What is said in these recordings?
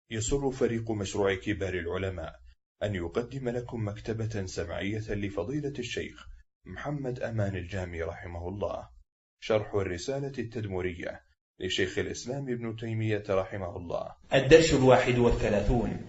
يسر فريق مشروع كبار العلماء أن يقدم لكم مكتبة سمعية لفضيلة الشيخ محمد أمان الجامي رحمه الله، شرح الرسالة التدمرية لشيخ الإسلام ابن تيمية رحمه الله. الدرس 31.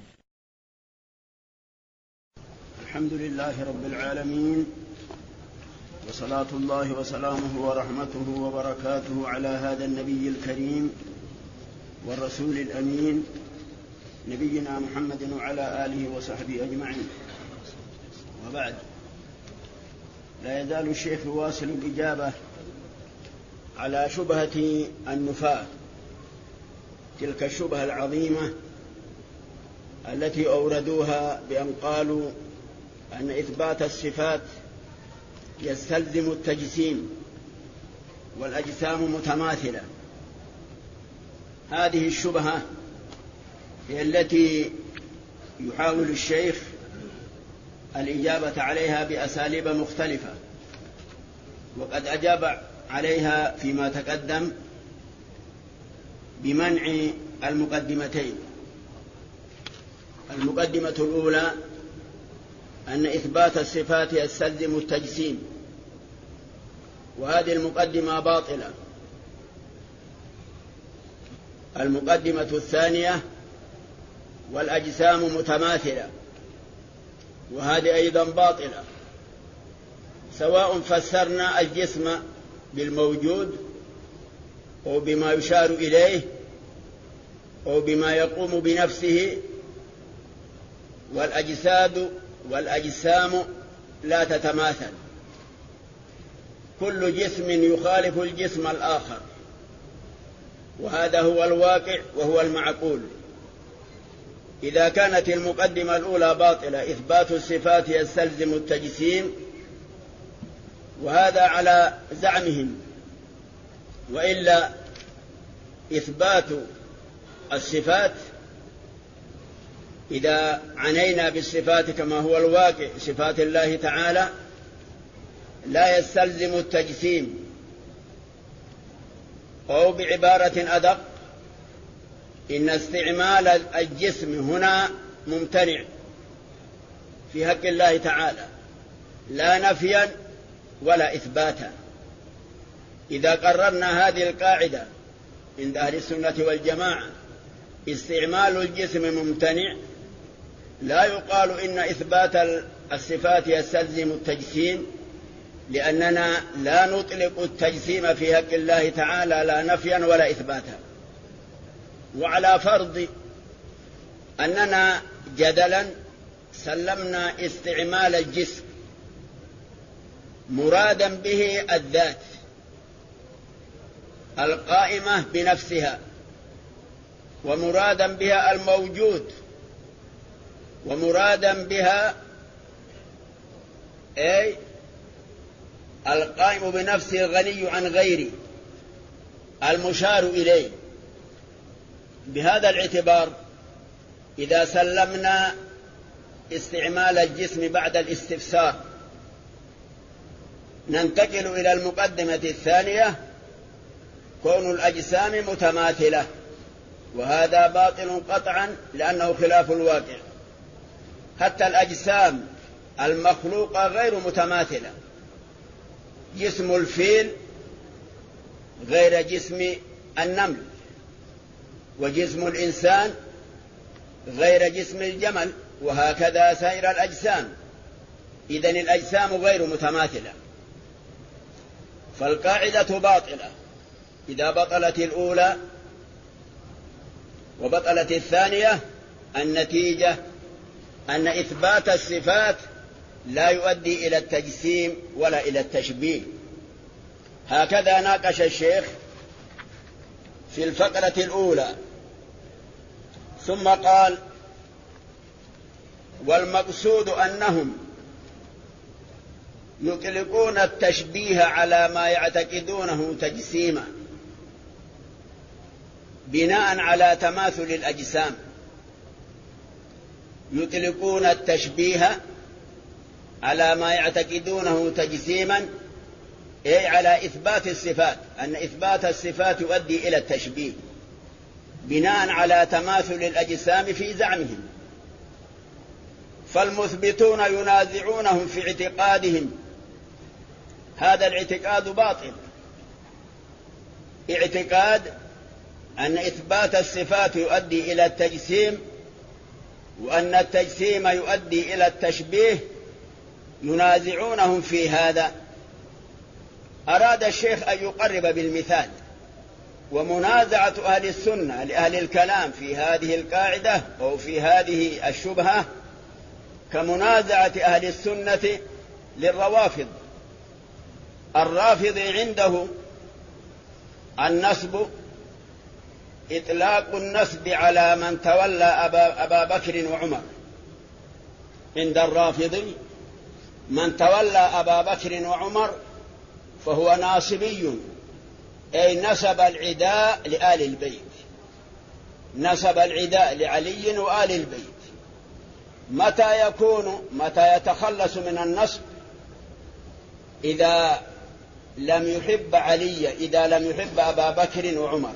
الحمد لله رب العالمين، وصلاة الله وسلامه ورحمته وبركاته على هذا النبي الكريم والرسول الأمين نبينا محمد وعلى آله وصحبه أجمعين. وبعد، لا يزال الشيخ يواصل الإجابة على شبهة النفاة، تلك الشبهة العظيمة التي أوردوها بأن قالوا أن إثبات الصفات يستلزم التجسيم والأجسام متماثلة. هذه الشبهة هي التي يحاول الشيخ الإجابة عليها بأساليب مختلفة، وقد أجاب عليها فيما تقدم بمنع المقدمتين. المقدمة الأولى أن إثبات الصفات يستلزم التجسيم، وهذه المقدمة باطلة. المقدمة الثانية والأجسام متماثلة، وهذه أيضا باطلة، سواء فسرنا الجسم بالموجود أو بما يشار إليه أو بما يقوم بنفسه. والأجسام لا تتماثل، كل جسم يخالف الجسم الآخر، وهذا هو الواقع وهو المعقول. إذا كانت المقدمة الأولى باطلة، إثبات الصفات يستلزم التجسيم، وهذا على زعمهم، وإلا إثبات الصفات إذا عنينا بالصفات كما هو الواقع صفات الله تعالى لا يستلزم التجسيم، أو بعبارة أدق، إن استعمال الجسم هنا ممتنع في حق الله تعالى، لا نفيا ولا إثباتا. إذا قررنا هذه القاعدة عند أهل السنة والجماعة، استعمال الجسم ممتنع، لا يقال إن إثبات الصفات يستلزم التجسيم، لأننا لا نطلق التجسيم في حق الله تعالى لا نفيا ولا إثباتا. وعلى فرض أننا جدلا سلمنا استعمال الجسم مرادا به الذات القائمة بنفسها، ومرادا بها الموجود، ومرادا بها أي القائم بنفسه الغني عن غيره المشار إليه. بهذا الاعتبار إذا سلمنا استعمال الجسم بعد الاستفسار، ننتقل إلى المقدمة الثانية، كون الأجسام متماثلة، وهذا باطل قطعا لأنه خلاف الواقع. حتى الأجسام المخلوقة غير متماثلة، جسم الفيل غير جسم النمل، وجسم الإنسان غير جسم الجمل، وهكذا سائر الأجسام. إذن الأجسام غير متماثلة، فالقاعدة باطلة إذا بطلت الأولى وبطلت الثانية. النتيجة أن إثبات الصفات لا يؤدي إلى التجسيم ولا إلى التشبيه. هكذا ناقش الشيخ في الفقرة الأولى، ثم قال: والمقصود أنهم يطلقون التشبيه على ما يعتقدونه تجسيما بناء على تماثل الأجسام. يطلقون التشبيه على ما يعتقدونه تجسيما، أي على إثبات الصفات، أن إثبات الصفات يؤدي إلى التشبيه. بناء على تماثل الأجسام في زعمهم، فالمثبتون ينازعونهم في اعتقادهم. هذا الاعتقاد باطل، اعتقاد أن إثبات الصفات يؤدي إلى التجسيم، وأن التجسيم يؤدي إلى التشبيه، ينازعونهم في هذا. أراد الشيخ أن يقرب بالمثال، ومنازعة أهل السنة لأهل الكلام في هذه القاعدة أو في هذه الشبهة كمنازعة أهل السنة للروافض. الرافض عنده النسب، إطلاق النسب على من تولى أبا بكر وعمر. عند الرافض من تولى أبا بكر وعمر فهو ناصبي، أي نسب العداء لآل البيت، نسب العداء لعلي وآل البيت. متى يتخلص من النسب؟ إذا لم يحب علي، إذا لم يحب أبا بكر وعمر،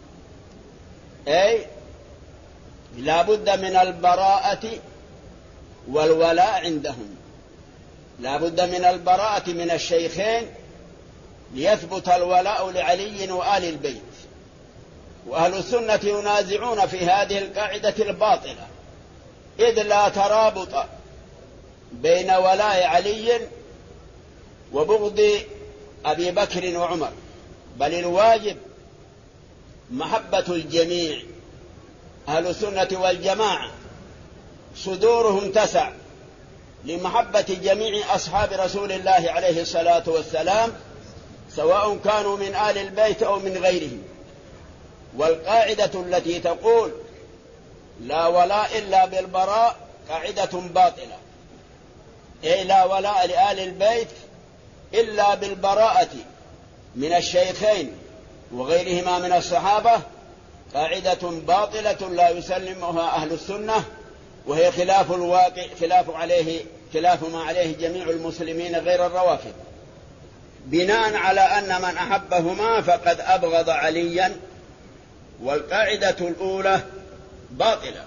أي لا بد من البراءة والولاء عندهم، لا بد من البراءة من الشيخين ليثبت الولاء لعلي وآل البيت. وأهل السنة ينازعون في هذه القاعدة الباطلة، إذ لا ترابط بين ولاء علي وبغض أبي بكر وعمر، بل الواجب محبة الجميع. أهل السنة والجماعة صدورهم تسع لمحبة جميع أصحاب رسول الله عليه الصلاة والسلام، سواء كانوا من آل البيت أو من غيرهم. والقاعدة التي تقول لا ولاء إلا بالبراء قاعدة باطلة، أي لا ولاء لآل البيت إلا بالبراءة من الشيخين وغيرهما من الصحابة، قاعدة باطلة لا يسلمها أهل السنة، وهي خلاف الواقع، خلاف ما عليه جميع المسلمين غير الروافض، بناء على أن من أحبهما فقد أبغض عليا. والقاعدة الأولى باطلة،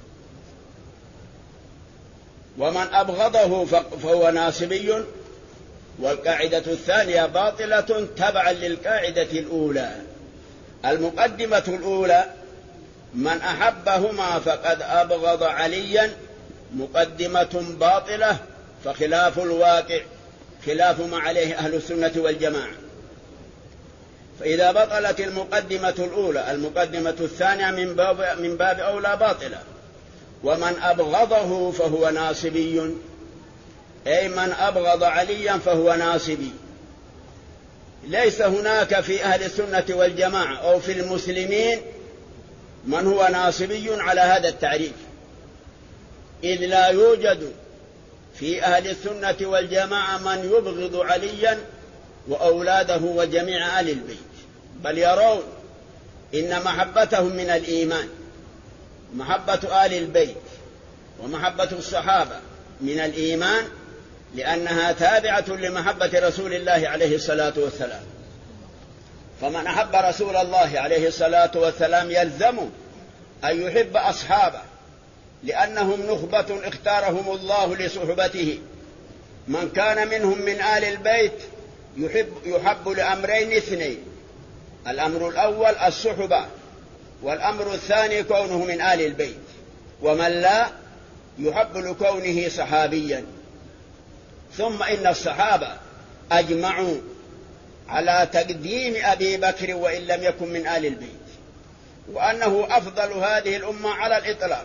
ومن أبغضه فهو ناصبي. والقاعدة الثانية باطلة تبعا للقاعدة الأولى. المقدمة الأولى من أحبهما فقد أبغض عليا مقدمة باطلة، فخلاف الواقع، خلاف ما عليه أهل السنة والجماعة. فإذا بطلت المقدمة الأولى، المقدمة الثانية من باب أولى باطلة. ومن أبغضه فهو ناصبي، أي من أبغض عليا فهو ناصبي. ليس هناك في أهل السنة والجماعة أو في المسلمين من هو ناصبي على هذا التعريف، إذ لا يوجد في أهل السنة والجماعة من يبغض عليا وأولاده وجميع آل البيت، بل يرون إن محبتهم من الإيمان، محبة آل البيت ومحبة الصحابة من الإيمان، لأنها تابعة لمحبة رسول الله عليه الصلاة والسلام. فمن أحب رسول الله عليه الصلاة والسلام يلزم أن يحب أصحابه، لأنهم نخبة اختارهم الله لصحبته. من كان منهم من آل البيت يحب لأمرين اثنين: الأمر الأول الصحبة، والأمر الثاني كونه من آل البيت. ومن لا يحب لكونه صحابيا. ثم إن الصحابة أجمعوا على تقديم أبي بكر وإن لم يكن من آل البيت، وأنه أفضل هذه الأمة على الإطلاق،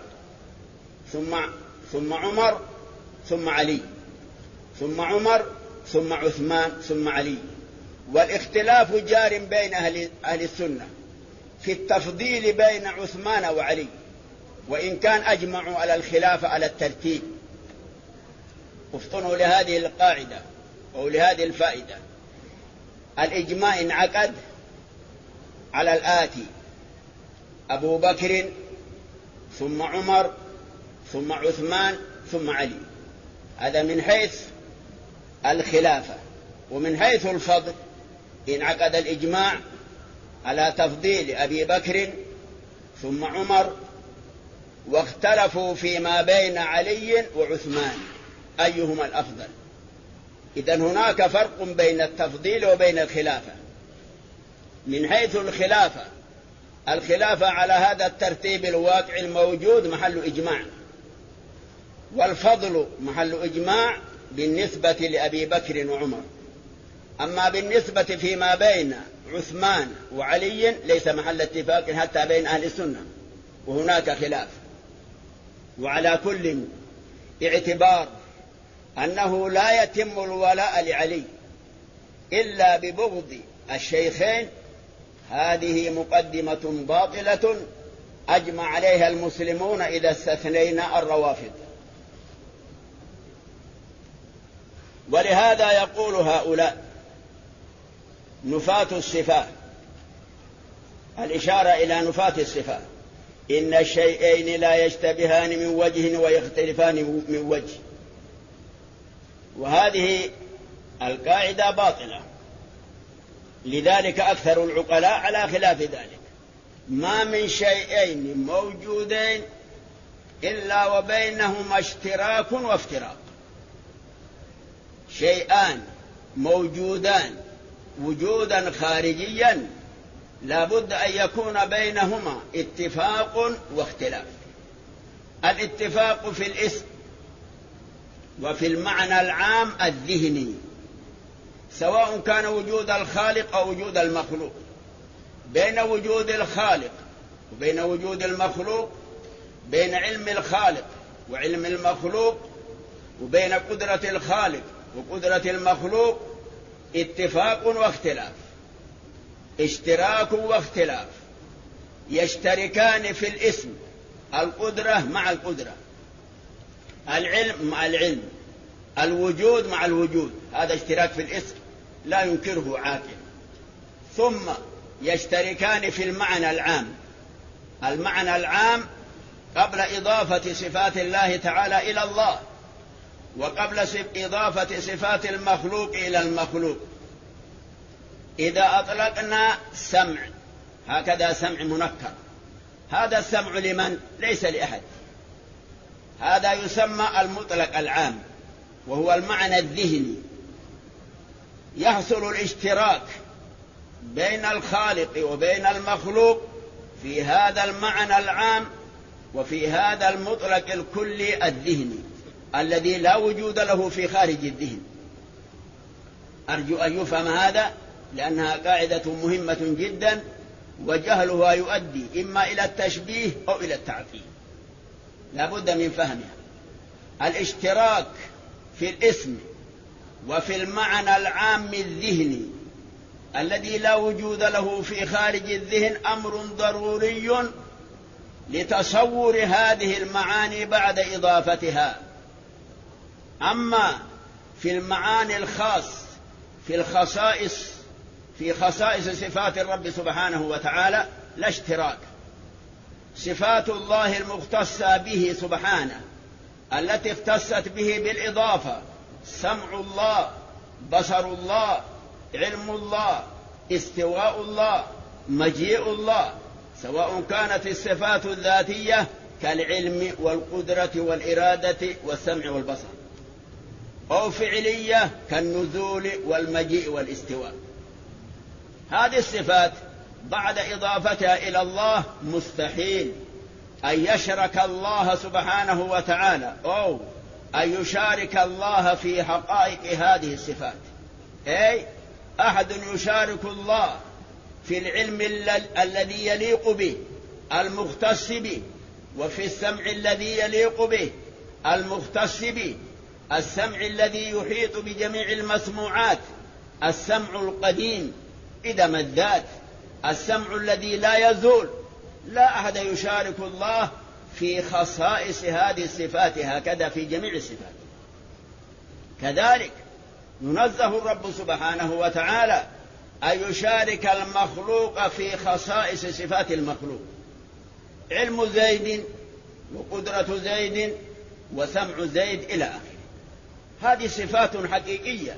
ثم عمر ثم علي، ثم عمر ثم عثمان ثم علي. والاختلاف جار بين أهل السنة في التفضيل بين عثمان وعلي، وإن كان أجمعوا على الخلاف على الترتيب. افطنوا لهذه القاعدة أو لهذه الفائدة: الإجماع انعقد على الآتي: أبو بكر ثم عمر ثم عثمان ثم علي. هذا من حيث الخلافة. ومن حيث الفضل انعقد الإجماع على تفضيل أبي بكر ثم عمر، واختلفوا فيما بين علي وعثمان أيهما الأفضل. إذن هناك فرق بين التفضيل وبين الخلافة. من حيث الخلافة على هذا الترتيب الواقع الموجود محل إجماع، والفضل محل إجماع بالنسبة لأبي بكر وعمر. أما بالنسبة فيما بين عثمان وعلي ليس محل اتفاق حتى بين أهل السنة، وهناك خلاف. وعلى كل اعتبار أنه لا يتم الولاء لعلي إلا ببغض الشيخين، هذه مقدمة باطلة أجمع عليها المسلمون إذا استثنينا الروافض. ولهذا يقول هؤلاء نفاة الصفات، الإشارة إلى نفاة الصفات، إن الشيئين لا يشتبهان من وجه ويختلفان من وجه. وهذه القاعدة باطلة، لذلك أكثر العقلاء على خلاف ذلك. ما من شيئين موجودين إلا وبينهما اشتراك وافتراق. شيئان موجودان وجودا خارجيا لا بد أن يكون بينهما اتفاق واختلاف. الاتفاق في الاسم وفي المعنى العام الذهني، سواء كان وجود الخالق أو وجود المخلوق. بين وجود الخالق وبين وجود المخلوق، بين علم الخالق وعلم المخلوق، وبين قدرة الخالق وقدرة المخلوق اتفاق واختلاف، اشتراك واختلاف. يشتركان في الاسم، القدرة مع القدرة، العلم مع العلم، الوجود مع الوجود، هذا اشتراك في الاسم لا ينكره عاقل. ثم يشتركان في المعنى العام. المعنى العام قبل إضافة صفات الله تعالى إلى الله، وقبل إضافة صفات المخلوق إلى المخلوق. إذا أطلقنا سمع، هكذا سمع منكر، هذا السمع لمن؟ ليس لأحد. هذا يسمى المطلق العام، وهو المعنى الذهني. يحصل الاشتراك بين الخالق وبين المخلوق في هذا المعنى العام وفي هذا المطلق الكلي الذهني الذي لا وجود له في خارج الذهن. أرجو أن يفهم هذا، لأنها قاعدة مهمة جدا، وجهلها يؤدي إما إلى التشبيه أو إلى التعطيل، لا بد من فهمها. الاشتراك في الاسم وفي المعنى العام الذهني الذي لا وجود له في خارج الذهن أمر ضروري لتصور هذه المعاني بعد إضافتها. أما في المعاني الخاص في خصائص صفات الرب سبحانه وتعالى لا اشتراك. صفات الله المختصة به سبحانه التي اختصت به بالإضافة، سمع الله، بصر الله، علم الله، استواء الله، مجيء الله، سواء كانت الصفات الذاتية كالعلم والقدرة والإرادة والسمع والبصر، أو فعلية كالنزول والمجيء والاستواء. هذه الصفات بعد إضافتها إلى الله مستحيل أن يشرك الله سبحانه وتعالى أو أن يشارك الله في حقائق هذه الصفات. أي أحد يشارك الله في العلم الذي يليق به المختص به، وفي السمع الذي يليق به المختص به، السمع الذي يحيط بجميع المسموعات، السمع القديم قدم الذات، السمع الذي لا يزول. لا أحد يشارك الله في خصائص هذه الصفات، هكذا في جميع الصفات. كذلك ينزه الرب سبحانه وتعالى أن يشارك المخلوق في خصائص صفات المخلوق، علم زيد وقدرة زيد وسمع زيد إلى آخره. هذه صفات حقيقية،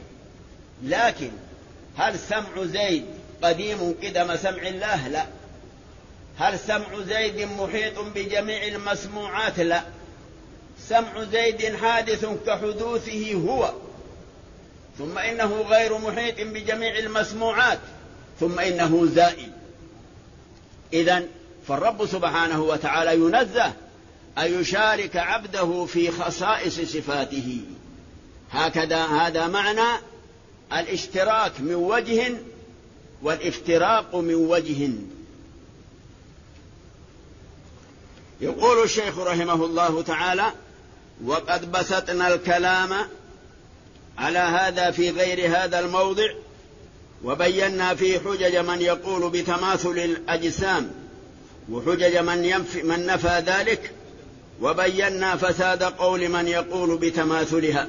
لكن هل سمع زيد قديم قدم سمع الله؟ لا، هل سمع زيد محيط بجميع المسموعات؟ لا، سمع زيد حادث كحدوثه هو، ثم إنه غير محيط بجميع المسموعات، ثم إنه زائل. إذن فالرب سبحانه وتعالى ينزه أن يشارك عبده في خصائص صفاته. هذا معنى الاشتراك من وجه والافتراق من وجه. يقول الشيخ رحمه الله تعالى: وقد بسطنا الكلام على هذا في غير هذا الموضع، وبينا فيه حجج من يقول بتماثل الأجسام وحجج من نفى ذلك، وبينا فساد قول من يقول بتماثلها.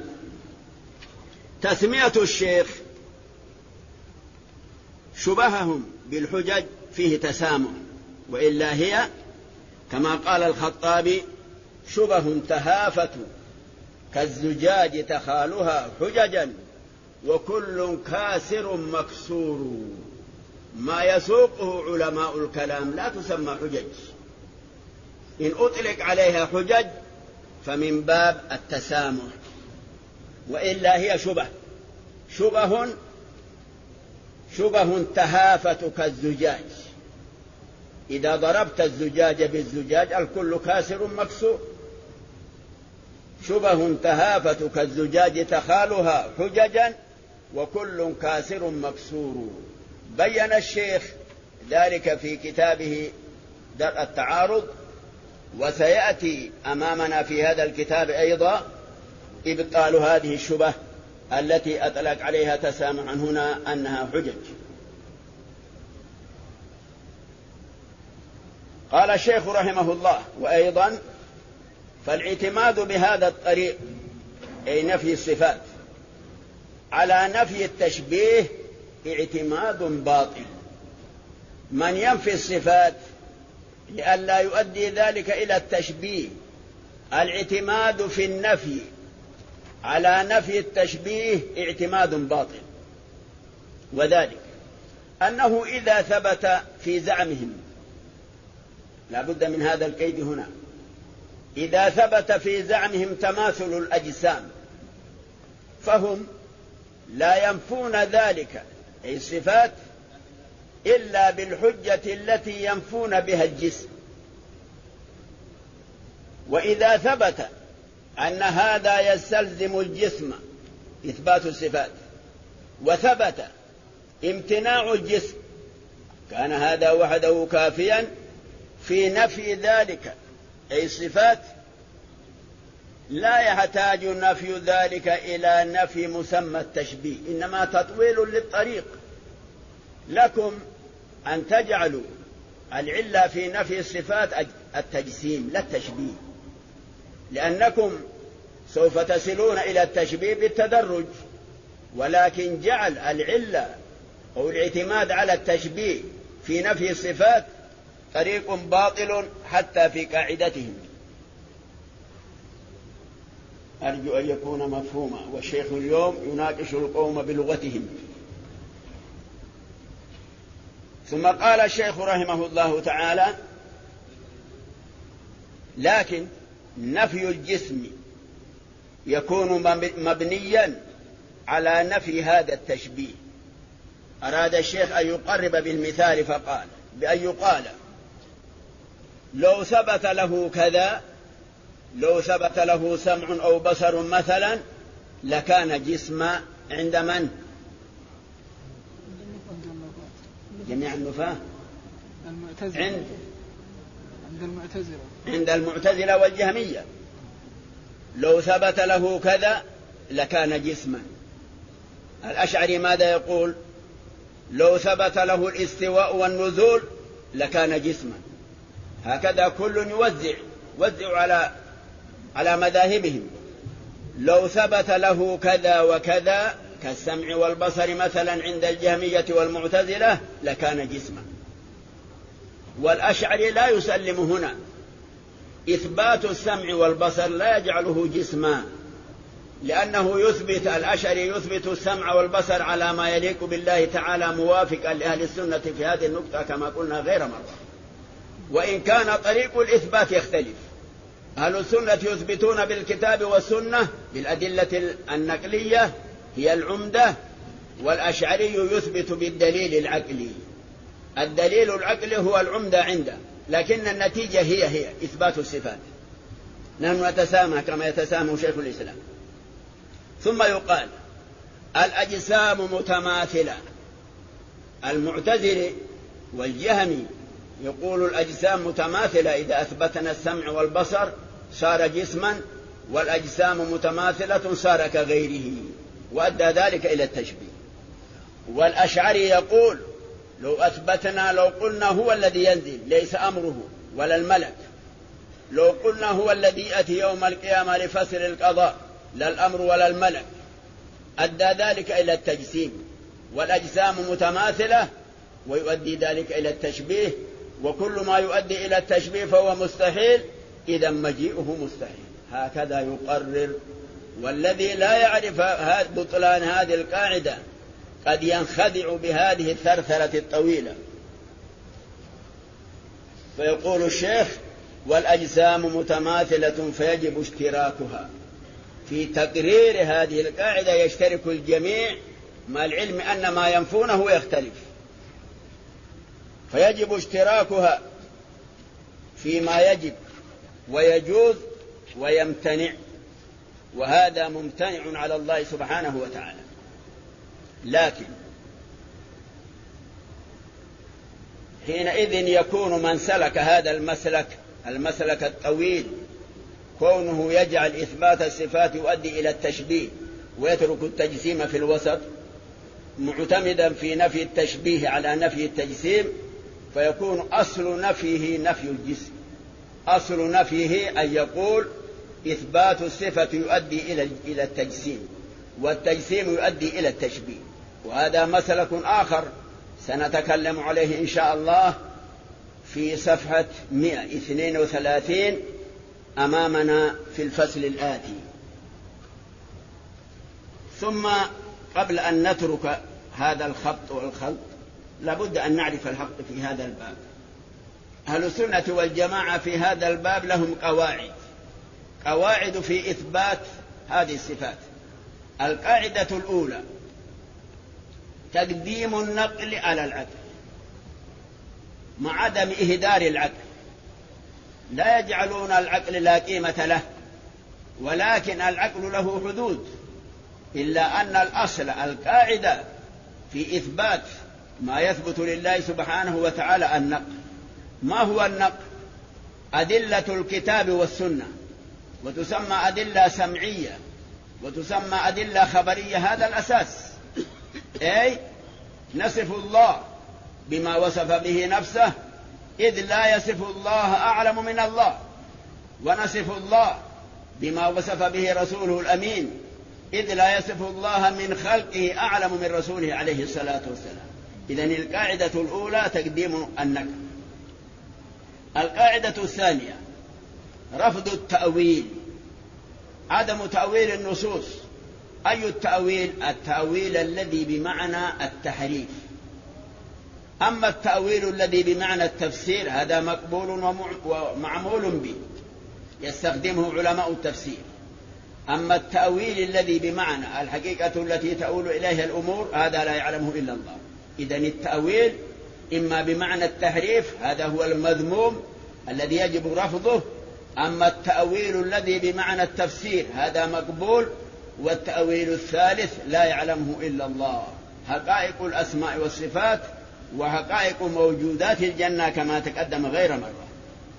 تسمية الشيخ شبههم بالحجج فيه تسامح، وإلا هي كما قال الخطابي: شبه تهافت كالزجاج تخالها حججا وكل كاسر مكسور. ما يسوقه علماء الكلام لا تسمى حجج، إن أطلق عليها حجج فمن باب التسامح، وإلا هي شبه تهافت كالزجاج. إذا ضربت الزجاج بالزجاج الكل كاسر مكسور. شبه تهافت كالزجاج تخالها حججا وكل كاسر مكسور. بين الشيخ ذلك في كتابه درء التعارض، وسيأتي أمامنا في هذا الكتاب أيضا إبطال هذه الشبه التي أطلق عليها تسامحا هنا أنها حجج. قال الشيخ رحمه الله: وأيضا فالاعتماد بهذا الطريق، أي نفي الصفات، على نفي التشبيه اعتماد باطل. من ينفي الصفات لئلا يؤدي ذلك إلى التشبيه، الاعتماد في النفي على نفي التشبيه اعتماد باطل. وذلك أنه إذا ثبت في زعمهم، لا بد من هذا القيد هنا، إذا ثبت في زعمهم تماثل الأجسام فهم لا ينفون ذلك أي الصفات إلا بالحجة التي ينفون بها الجسم. وإذا ثبت أن هذا يستلزم الجسم إثبات الصفات، وثبت امتناع الجسم، كان هذا وحده كافيا في نفي ذلك أي الصفات. لا يحتاج نفي ذلك إلى نفي مسمى التشبيه، إنما تطويل للطريق. لكم أن تجعلوا العلة في نفي الصفات التجسيم لا التشبيه، لأنكم سوف تصلون إلى التشبيه بالتدرج، ولكن جعل العلة أو الاعتماد على التشبيه في نفي الصفات طريق باطل حتى في قاعدتهم. أرجو أن يكون مفهوما، والشيخ اليوم يناقش القوم بلغتهم. ثم قال الشيخ رحمه الله تعالى: لكن نفي الجسم يكون مبنيا على نفي هذا التشبيه. أراد الشيخ أن يقرب بالمثال فقال بأن يقال: لو ثبت له كذا، لو ثبت له سمع أو بصر مثلا لكان جسما عند من؟ جميع النفاة، عند المعتزلة والجهمية. لو ثبت له كذا لكان جسما. الأشعري ماذا يقول؟ لو ثبت له الاستواء والنزول لكان جسما. هكذا كل يوزع على مذاهبهم. لو ثبت له كذا وكذا كالسمع والبصر مثلا عند الجهمية والمعتزلة لكان جسما. والأشعري لا يسلم هنا، إثبات السمع والبصر لا يجعله جسما، لأنه الأشعري يثبت السمع والبصر على ما يليق بالله تعالى، موافقا لأهل السنة في هذه النقطة كما قلنا غير مرة. وإن كان طريق الإثبات يختلف. أهل السنة يثبتون بالكتاب والسنة بالأدلة النقلية هي العمدة، والأشعري يثبت بالدليل العقلي. الدليل العقلي هو العمدة عنده، لكن النتيجة هي إثبات الصفات. نحن نتسامح كما يتسامح شيخ الإسلام. ثم يقال الأجسام متماثلة. المعتزلي والجهمي يقول الأجسام متماثلة، إذا أثبتنا السمع والبصر صار جسما، والأجسام متماثلة صار كغيره، وأدى ذلك إلى التشبيه. والأشعري يقول لو قلنا هو الذي ينزل ليس أمره ولا الملك، لو قلنا هو الذي يأتي يوم القيامة لفصل القضاء لا الأمر ولا الملك، أدى ذلك إلى التجسيم. والأجسام متماثلة ويؤدي ذلك إلى التشبيه، وكل ما يؤدي إلى التشبيه فهو مستحيل، إذا مجيئه مستحيل. هكذا يقرر. والذي لا يعرف بطلان هذه القاعدة قد ينخدع بهذه الثرثرة الطويلة. فيقول الشيخ والأجسام متماثلة فيجب اشتراكها. في تقرير هذه القاعدة يشترك الجميع، مع العلم أن ما ينفونه يختلف، فيجب اشتراكها فيما يجب ويجوز ويمتنع، وهذا ممتنع على الله سبحانه وتعالى. لكن حينئذ يكون من سلك هذا المسلك الطويل، كونه يجعل إثبات الصفات يؤدي إلى التشبيه ويترك التجسيم في الوسط، معتمدا في نفي التشبيه على نفي التجسيم، فيكون أصل نفيه نفي الجسم. أصل نفيه أن يقول إثبات الصفة يؤدي إلى التجسيم، والتجسيم يؤدي إلى التشبيه. وهذا مسلك آخر سنتكلم عليه إن شاء الله في صفحة 132 أمامنا في الفصل الآتي. ثم قبل أن نترك هذا الخط والخلط لابد أن نعرف الحق في هذا الباب. أهل السنة والجماعة في هذا الباب لهم قواعد في إثبات هذه الصفات. القاعدة الأولى تقديم النقل على العقل مع عدم إهدار العقل. لا يجعلون العقل لا قيمة له، ولكن العقل له حدود، إلا أن الأصل القاعدة في إثبات ما يثبت لله سبحانه وتعالى النقل. ما هو النقل؟ أدلة الكتاب والسنة، وتسمى أدلة سمعية وتسمى أدلة خبرية. هذا الأساس. أي نصف الله بما وصف به نفسه، إذ لا يصف الله أعلم من الله، ونصف الله بما وصف به رسوله الأمين، إذ لا يصف الله من خلقه أعلم من رسوله عليه الصلاة والسلام. إذن القاعدة الأولى تقديم النقل. القاعدة الثانية رفض التأويل، عدم تأويل النصوص. أي التأويل؟ التأويل الذي بمعنى التحريف. أما التأويل الذي بمعنى التفسير هذا مقبول ومعمول به، يستخدمه علماء التفسير. أما التأويل الذي بمعنى الحقيقة التي تؤول إليها الأمور هذا لا يعلمه إلا الله. إذن التأويل إما بمعنى التحريف، هذا هو المذموم الذي يجب رفضه. أما التأويل الذي بمعنى التفسير هذا مقبول. والتأويل الثالث لا يعلمه إلا الله، حقائق الأسماء والصفات وحقائق موجودات الجنة كما تقدم غير مرة.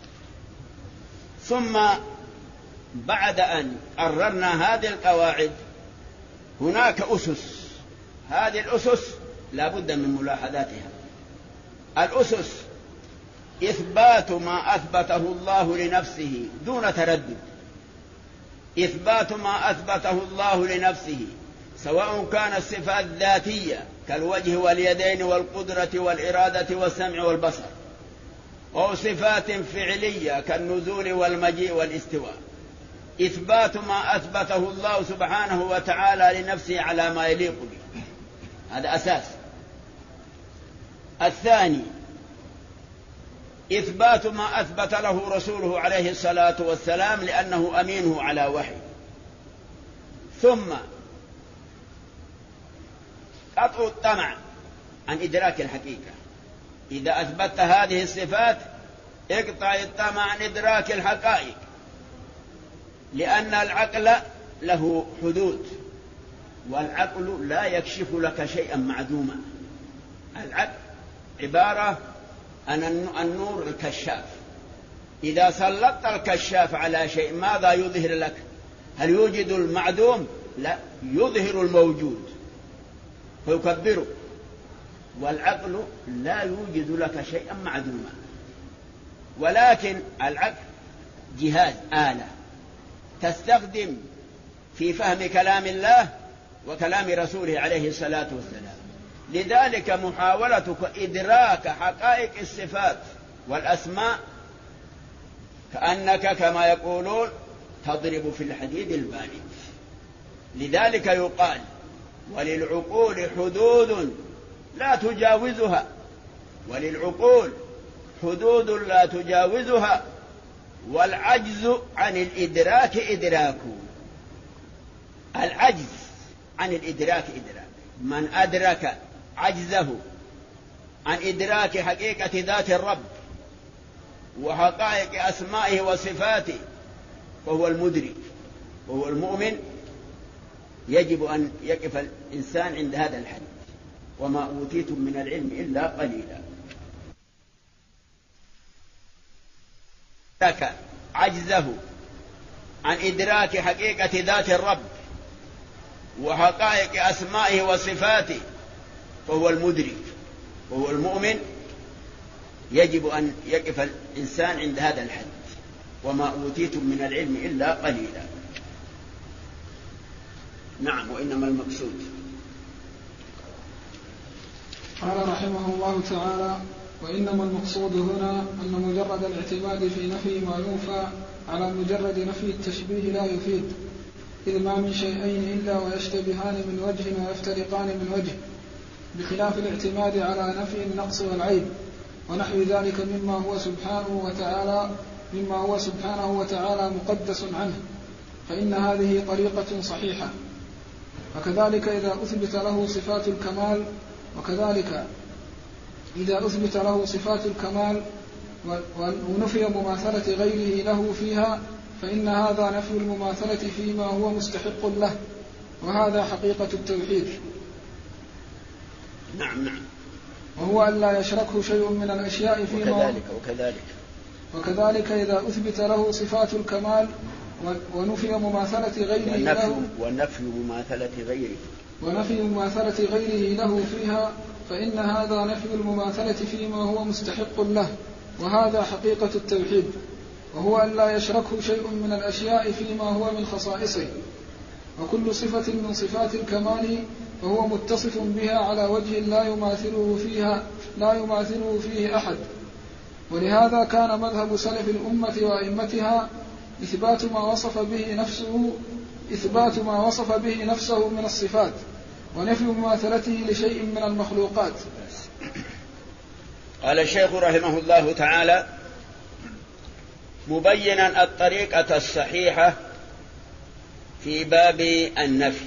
ثم بعد أن قررنا هذه القواعد هناك أسس. هذه الأسس لا بد من ملاحظاتها. الأسس إثبات ما أثبته الله لنفسه دون تردد. إثبات ما أثبته الله لنفسه، سواء كانت صفات ذاتية كالوجه واليدين والقدرة والإرادة والسمع والبصر، أو صفات فعلية كالنزول والمجيء والاستواء. إثبات ما أثبته الله سبحانه وتعالى لنفسه على ما يليق به، هذا أساس. الثاني إثبات ما أثبت له رسوله عليه الصلاة والسلام لأنه أمينه على وحي، ثم قطع الطمع عن إدراك الحقيقة. إذا أثبت هذه الصفات اقطع الطمع عن إدراك الحقائق، لأن العقل له حدود، والعقل لا يكشف لك شيئا معدوما. العقل عبارة عن النور الكشاف. إذا سلطت الكشاف على شيء ماذا يظهر لك؟ هل يوجد المعدوم؟ لا، يظهر الموجود فيكبره. والعقل لا يوجد لك شيئا معدوما، ولكن العقل جهاز، آلة تستخدم في فهم كلام الله وكلام رسوله عليه الصلاة والسلام. لذلك محاولتك إدراك حقائق الصفات والأسماء كأنك كما يقولون تضرب في الحديد البارد. لذلك يقال وللعقول حدود لا تجاوزها، وللعقول حدود لا تجاوزها، والعجز عن الإدراك إدراك. العجز عن الإدراك إدراك. من أدرك عجزه عن إدراك حقيقة ذات الرب وحقائق أسمائه وصفاته فهو المدرك وهو المؤمن. يجب أن يقف الإنسان عند هذا الحد. وما أوتيتم من العلم إلا قليلا. أدرك عجزه عن إدراك حقيقة ذات الرب وحقائق أسمائه وصفاته فهو المدرك وهو المؤمن. يجب أن يقف الإنسان عند هذا الحد. وما أوتيتم من العلم إلا قليلا. نعم، وإنما المقصود. قال رحمه الله تعالى: وإنما المقصود هنا أن مجرد الاعتماد في نفي ما ينفى على مجرد نفي التشبيه لا يفيد، إذ ما من شيئين إلا ويشتبهان من وجه ويفترقان من وجه، بخلاف الاعتماد على نفي النقص والعيب ونحو ذلك مما هو سبحانه وتعالى مقدس عنه، فإن هذه طريقة صحيحة. وكذلك إذا أثبت له صفات الكمال ونفي مماثلة غيره له فيها، فإن هذا نفي المماثلة فيما هو مستحق له، وهذا حقيقة التوحيد. نعم. وهو أن لا يشركه شيء من الأشياء فيما وكذلك إذا أثبت له صفات الكمال ونفي مماثلة غيره له ونفي مماثلة غيره له فيها، فإن هذا نفي المماثلة فيما هو مستحق له، وهذا حقيقة التوحيد. وهو أن لا يشركه شيء من الأشياء فيما هو من خصائصه، وكل صفة من صفات الكمال فهو متصف بها على وجه لا يماثله فيه أحد. ولهذا كان مذهب سلف الأمة وأئمتها إثبات ما وصف به نفسه من الصفات، ونفي مماثلته لشيء من المخلوقات. قال الشيخ رحمه الله تعالى مبينا الطريقة الصحيحة في باب النفي،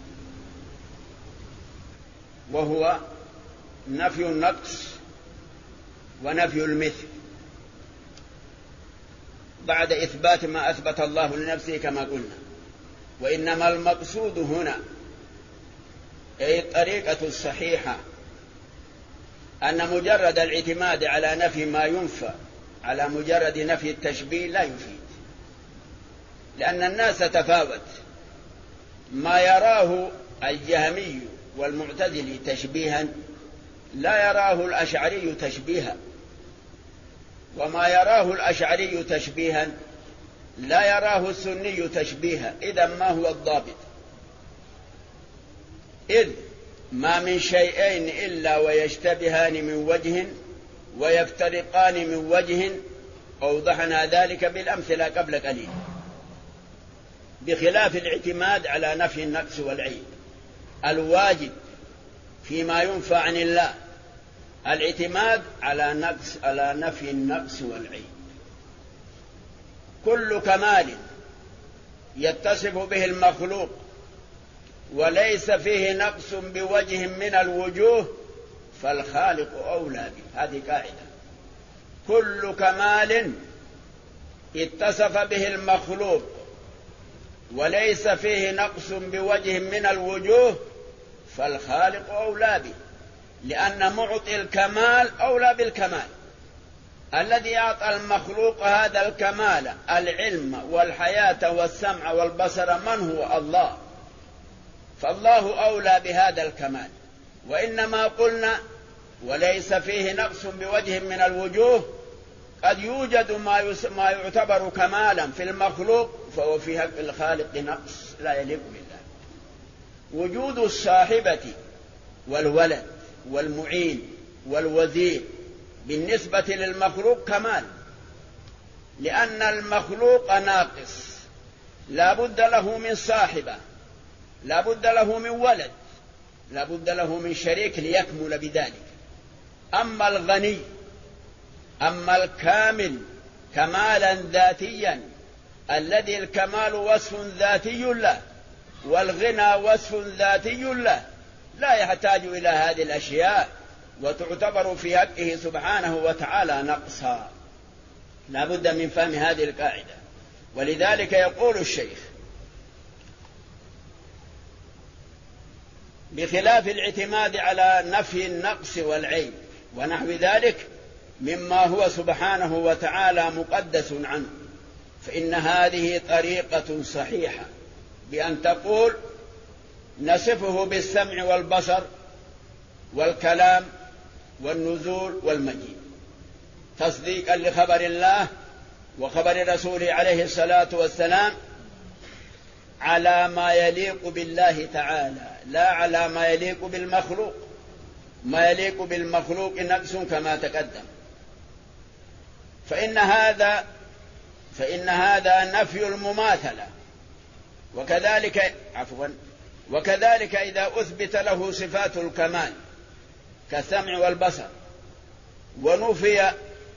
وهو نفي النقص ونفي المثل بعد إثبات ما أثبت الله لنفسه كما قلنا. وإنما المقصود هنا أي الطريقة الصحيحة أن مجرد الاعتماد على نفي ما ينفى على مجرد نفي التشبيه لا يفيد، لأن الناس تفاوت. ما يراه الجهمي والمعتزلي تشبيها لا يراه الأشعري تشبيها، وما يراه الأشعري تشبيها لا يراه السني تشبيها. إذن ما هو الضابط؟ إذ ما من شيئين إلا ويشتبهان من وجه ويفترقان من وجه، أوضحنا ذلك بالأمثلة قبل قليل، بخلاف الاعتماد على نفي النقص والعيب الواجب فيما ينفى عن الله الاعتماد على نفي النقص والعيب. كل كمال يتصف به المخلوق وليس فيه نقص بوجه من الوجوه فالخالق أولى به. هذه قاعدة. كل كمال اتصف به المخلوق وليس فيه نقص بوجه من الوجوه فالخالق أولى به، لأن معطي الكمال أولى بالكمال. الذي أعطى المخلوق هذا الكمال، العلم والحياة والسمع والبصر، من هو؟ الله. فالله أولى بهذا الكمال. وإنما قلنا وليس فيه نقص بوجه من الوجوه، قد يوجد ما يعتبر كمالا في المخلوق فهو في حق الخالق نقص لا يليق بالله. وجود الصاحبة والولد والمعين والوزير بالنسبة للمخلوق كمال، لأن المخلوق ناقص، لا بد له من صاحبة، لا بد له من ولد، لا بد له من شريك ليكمل بذلك. أما الغني، أما الكامل كمالا ذاتيا الذي الكمال وصف ذاتي له والغنى وصف ذاتي له، لا يحتاج إلى هذه الأشياء وتعتبر في حقه سبحانه وتعالى نقصا. لا بد من فهم هذه القاعدة. ولذلك يقول الشيخ: بخلاف الاعتماد على نفي النقص والعيب ونحو ذلك مما هو سبحانه وتعالى مقدس عنه، فإن هذه طريقة صحيحة بأن تقول نصفه بالسمع والبصر والكلام والنزول والمجيء، تصديقا لخبر الله وخبر رسوله عليه الصلاة والسلام على ما يليق بالله تعالى، لا على ما يليق بالمخلوق. ما يليق بالمخلوق نقص كما تقدم. فإن هذا نفي المماثلة. وكذلك إذا أثبت له صفات الكمال كالسمع والبصر ونفي،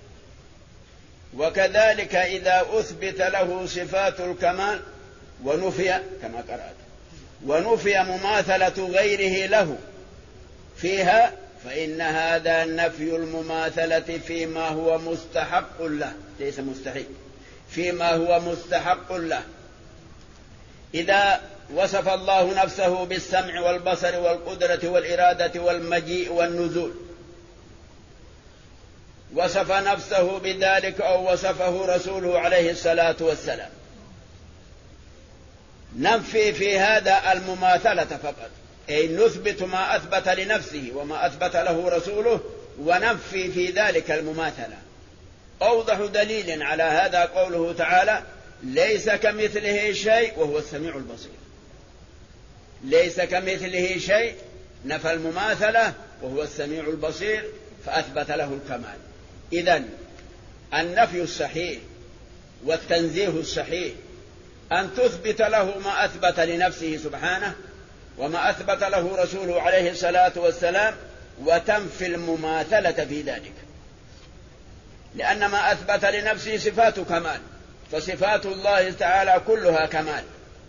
وكذلك إذا أثبت له صفات الكمال ونفي كما قرأت ونفي مماثلة غيره له فيها، فإن هذا نفي المماثلة فيما هو مستحق له، ليس مستحيل، فيما هو مستحق له. إذا وصف الله نفسه بالسمع والبصر والقدرة والإرادة والمجيء والنزول، وصف نفسه بذلك أو وصفه رسوله عليه الصلاة والسلام، ننفي في هذا المماثلة فقط، أي نثبت ما أثبت لنفسه وما أثبت له رسوله وننفي في ذلك المماثلة. أوضح دليل على هذا قوله تعالى: ليس كمثله شيء وهو السميع البصير. ليس كمثله شيء، نفى المماثلة وهو السميع البصير فأثبت له الكمال. إذن النفي الصحيح والتنزيه الصحيح أن تثبت له ما أثبت لنفسه سبحانه وما أثبت له رسوله عليه الصلاة والسلام، وتنفي المماثلة في ذلك، لأن ما أثبت لنفسه صفات كمال، فصفات الله تعالى كلها كمال.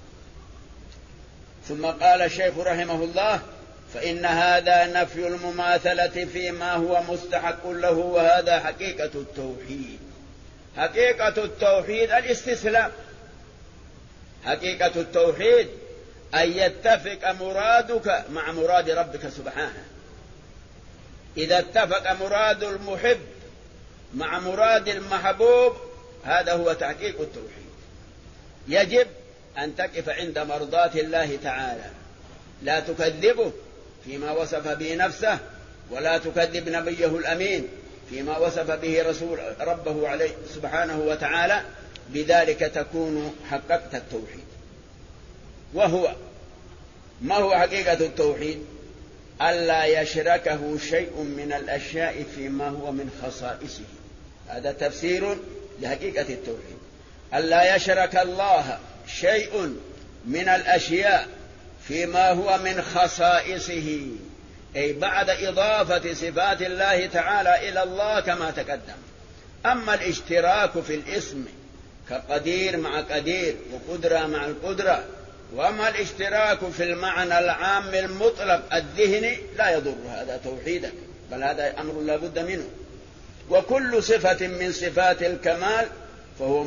ثم قال الشيخ رحمه الله: فإن هذا نفي المماثلة فيما هو مستحق له، وهذا حقيقة التوحيد. حقيقة التوحيد الاستسلام. حقيقة التوحيد أن يتفق مرادك مع مراد ربك سبحانه. إذا اتفق مراد المحب مع مراد المحبوب هذا هو تحقيق التوحيد. يجب أن تقف عند مرضاة الله تعالى، لا تكذبه فيما وصف به نفسه، ولا تكذب نبيه الأمين فيما وصف به رسول ربه عليه سبحانه وتعالى. بذلك تكون حققت التوحيد. وهو ما هو حقيقة التوحيد؟ ألا يشركه شيء من الأشياء فيما هو من خصائصه. هذا تفسير لحقيقة التوحيد. ألا يشرك الله شيء من الأشياء فيما هو من خصائصه، أي بعد إضافة صفات الله تعالى إلى الله كما تقدم. أما الاشتراك في الاسم كقدير مع قدير وقدرة مع القدرة، وأما الاشتراك في المعنى العام المطلق الذهني لا يضر هذا توحيدا، بل هذا أمر لا بد منه. وكل صفة من صفات الكمال فهو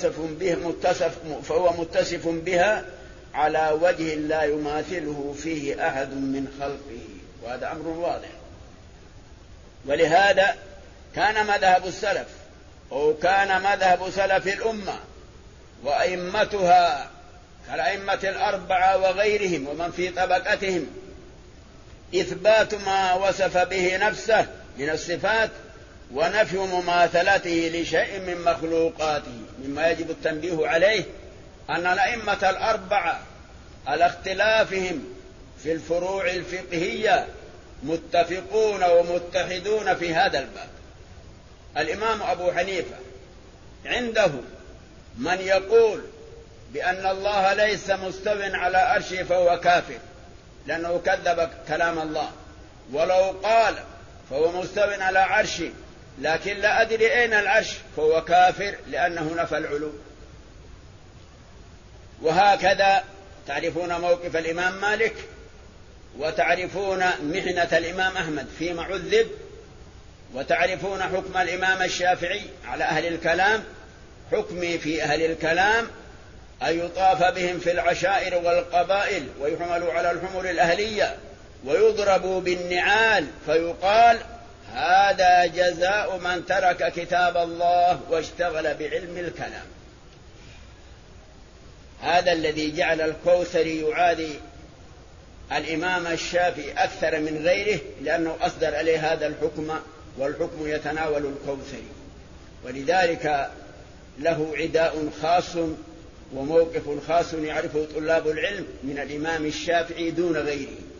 متصف بها على وجه لا يماثله فيه أحد من خلقه، وهذا أمر واضح. ولهذا كان مذهب السلف، أو كان مذهب سلف الأمة وأئمتها كالأئمة الأربعة وغيرهم ومن في طبقتهم إثبات ما وصف به نفسه من الصفات ونفي مماثلته لشيء من مخلوقاته. مما يجب التنبيه عليه أن الأئمة الأربعة على اختلافهم في الفروع الفقهية متفقون ومتحدون في هذا الباب. الإمام أبو حنيفة عنده من يقول بأن الله ليس مستو على عرشه فهو كافر لأنه كذب كلام الله، ولو قال فهو مستو على عرشه لكن لا أدري أين العرش فهو كافر لأنه نفى العلو. وهكذا تعرفون موقف الإمام مالك، وتعرفون محنة الإمام أحمد فيما عذب، وتعرفون حكم الإمام الشافعي على أهل الكلام. حكمي في أهل الكلام أن يطاف بهم في العشائر والقبائل ويحملوا على الحمر الأهلية ويضربوا بالنعال، فيقال هذا جزاء من ترك كتاب الله واشتغل بعلم الكلام. هذا الذي جعل الكوثري يعادي الإمام الشافعي أكثر من غيره، لأنه أصدر عليه هذا الحكم، والحكم يتناول الكوثري، ولذلك له عداء خاص وموقف خاص يعرفه طلاب العلم من الإمام الشافعي دون غيره.